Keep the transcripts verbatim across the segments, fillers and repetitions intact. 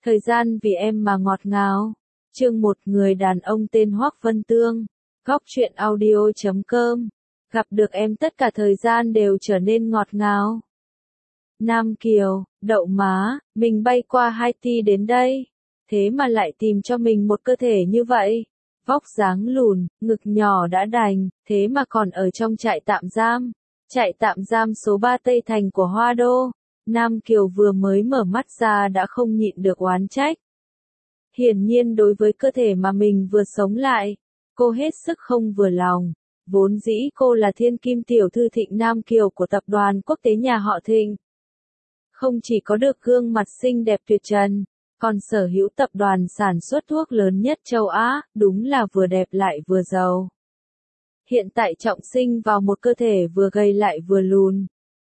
Thời gian vì em mà ngọt ngào. Chương một. Người đàn ông tên Hoắc Vân Tương. Góc truyện audio chấm com. Gặp được em tất cả thời gian đều trở nên ngọt ngào. Nam Kiều, đậu má, mình bay qua Haiti đến đây. Thế mà lại tìm cho mình một cơ thể như vậy. Vóc dáng lùn, ngực nhỏ đã đành, thế mà còn ở trong trại tạm giam. Trại tạm giam số ba Tây Thành của Hoa Đô. Nam Kiều vừa mới mở mắt ra đã không nhịn được oán trách. Hiển nhiên đối với cơ thể mà mình vừa sống lại, cô hết sức không vừa lòng. Vốn dĩ cô là thiên kim tiểu thư Thịnh Nam Kiều của tập đoàn quốc tế nhà họ Thịnh. Không chỉ có được gương mặt xinh đẹp tuyệt trần, còn sở hữu tập đoàn sản xuất thuốc lớn nhất châu Á, đúng là vừa đẹp lại vừa giàu. Hiện tại trọng sinh vào một cơ thể vừa gầy lại vừa lùn.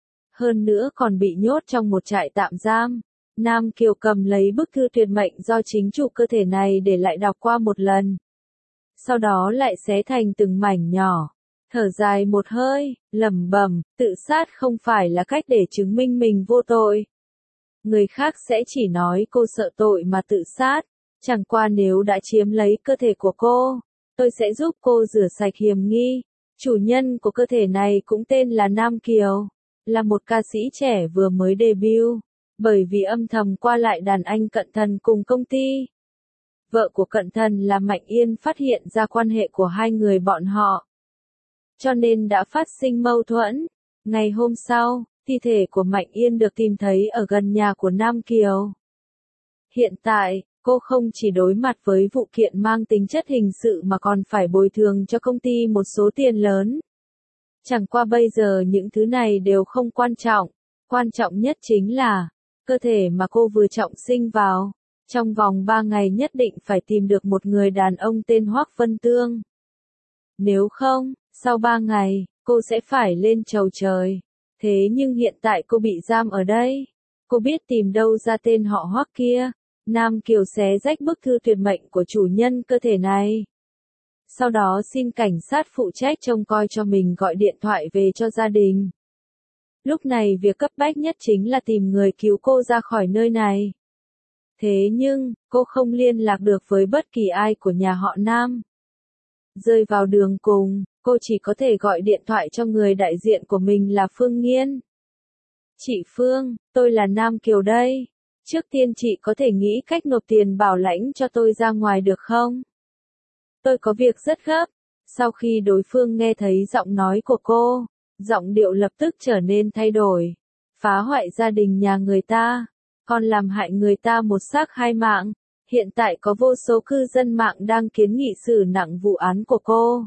Hơn nữa còn bị nhốt trong một trại tạm giam. Nam Kiều cầm lấy bức thư tuyệt mệnh do chính chủ cơ thể này để lại đọc qua một lần. Sau đó lại xé thành từng mảnh nhỏ. Thở dài một hơi, lẩm bẩm, tự sát không phải là cách để chứng minh mình vô tội. Người khác sẽ chỉ nói cô sợ tội mà tự sát. Chẳng qua nếu đã chiếm lấy cơ thể của cô, tôi sẽ giúp cô rửa sạch hiểm nghi. Chủ nhân của cơ thể này cũng tên là Nam Kiều, là một ca sĩ trẻ vừa mới debut. Bởi vì âm thầm qua lại đàn anh Cận Thần cùng công ty. Vợ của Cận Thần là Mạnh Yên phát hiện ra quan hệ của hai người bọn họ. Cho nên đã phát sinh mâu thuẫn. Ngày hôm sau, thi thể của Mạnh Yên được tìm thấy ở gần nhà của Nam Kiều. Hiện tại, cô không chỉ đối mặt với vụ kiện mang tính chất hình sự mà còn phải bồi thường cho công ty một số tiền lớn. Chẳng qua bây giờ những thứ này đều không quan trọng. Quan trọng nhất chính là cơ thể mà cô vừa trọng sinh vào. Trong vòng ba ngày nhất định phải tìm được một người đàn ông tên Hoắc Vân Tương. Nếu không, sau ba ngày, cô sẽ phải lên chầu trời. Thế nhưng hiện tại cô bị giam ở đây. Cô biết tìm đâu ra tên họ Hoắc kia. Nam Kiều xé rách bức thư tuyệt mệnh của chủ nhân cơ thể này. Sau đó xin cảnh sát phụ trách trông coi cho mình gọi điện thoại về cho gia đình. Lúc này việc cấp bách nhất chính là tìm người cứu cô ra khỏi nơi này. Thế nhưng, cô không liên lạc được với bất kỳ ai của nhà họ Nam. Rơi vào đường cùng, cô chỉ có thể gọi điện thoại cho người đại diện của mình là Phương Nghiên. Chị Phương, tôi là Nam Kiều đây. Trước tiên chị có thể nghĩ cách nộp tiền bảo lãnh cho tôi ra ngoài được không? Tôi có việc rất gấp. Sau khi đối phương nghe thấy giọng nói của cô, giọng điệu lập tức trở nên thay đổi. Phá hoại gia đình nhà người ta, còn làm hại người ta một xác hai mạng. Hiện tại có vô số cư dân mạng đang kiến nghị xử nặng vụ án của cô.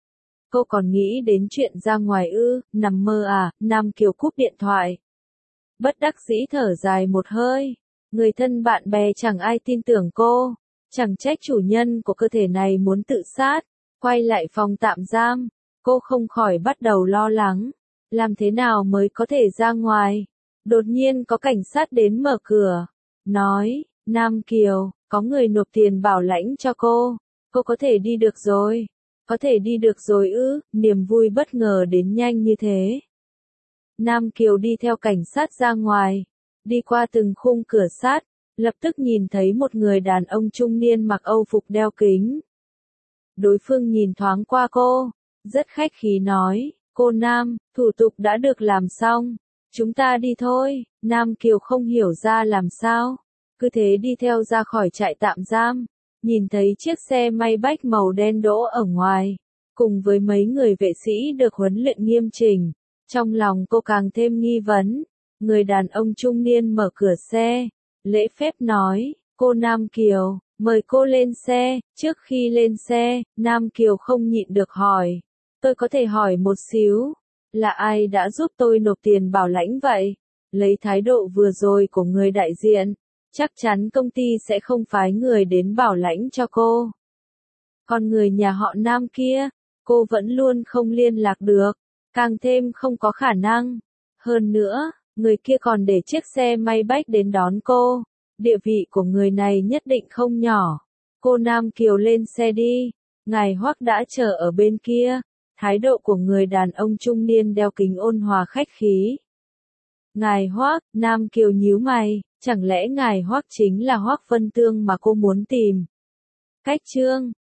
Cô còn nghĩ đến chuyện ra ngoài ư, nằm mơ à, Nam Kiều cúp điện thoại. Bất đắc dĩ thở dài một hơi. Người thân bạn bè chẳng ai tin tưởng cô. Chẳng trách chủ nhân của cơ thể này muốn tự sát. Quay lại phòng tạm giam, cô không khỏi bắt đầu lo lắng. Làm thế nào mới có thể ra ngoài? Đột nhiên có cảnh sát đến mở cửa. Nói, Nam Kiều, có người nộp tiền bảo lãnh cho cô. Cô có thể đi được rồi. Có thể đi được rồi ư, niềm vui bất ngờ đến nhanh như thế. Nam Kiều đi theo cảnh sát ra ngoài. Đi qua từng khung cửa sắt, lập tức nhìn thấy một người đàn ông trung niên mặc âu phục đeo kính. Đối phương nhìn thoáng qua cô, rất khách khí nói, cô Nam, thủ tục đã được làm xong, chúng ta đi thôi. Nam Kiều không hiểu ra làm sao, cứ thế đi theo ra khỏi trại tạm giam, nhìn thấy chiếc xe may bách màu đen đỗ ở ngoài, cùng với mấy người vệ sĩ được huấn luyện nghiêm chỉnh, trong lòng cô càng thêm nghi vấn. Người đàn ông trung niên mở cửa xe, lễ phép nói, cô Nam Kiều, mời cô lên xe. Trước khi lên xe, Nam Kiều không nhịn được hỏi, tôi có thể hỏi một xíu, là ai đã giúp tôi nộp tiền bảo lãnh vậy? Lấy thái độ vừa rồi của người đại diện, chắc chắn công ty sẽ không phái người đến bảo lãnh cho cô. Còn người nhà họ Nam kia, cô vẫn luôn không liên lạc được, càng thêm không có khả năng. Hơn nữa, người kia còn để chiếc xe may bách đến đón cô. Địa vị của người này nhất định không nhỏ. Cô Nam Kiều lên xe đi. Ngài Hoắc đã chờ ở bên kia. Thái độ của người đàn ông trung niên đeo kính ôn hòa khách khí. Ngài Hoác, Nam Kiều nhíu mày, chẳng lẽ ngài Hoác chính là Hoác Vân Tương mà cô muốn tìm? Cách chương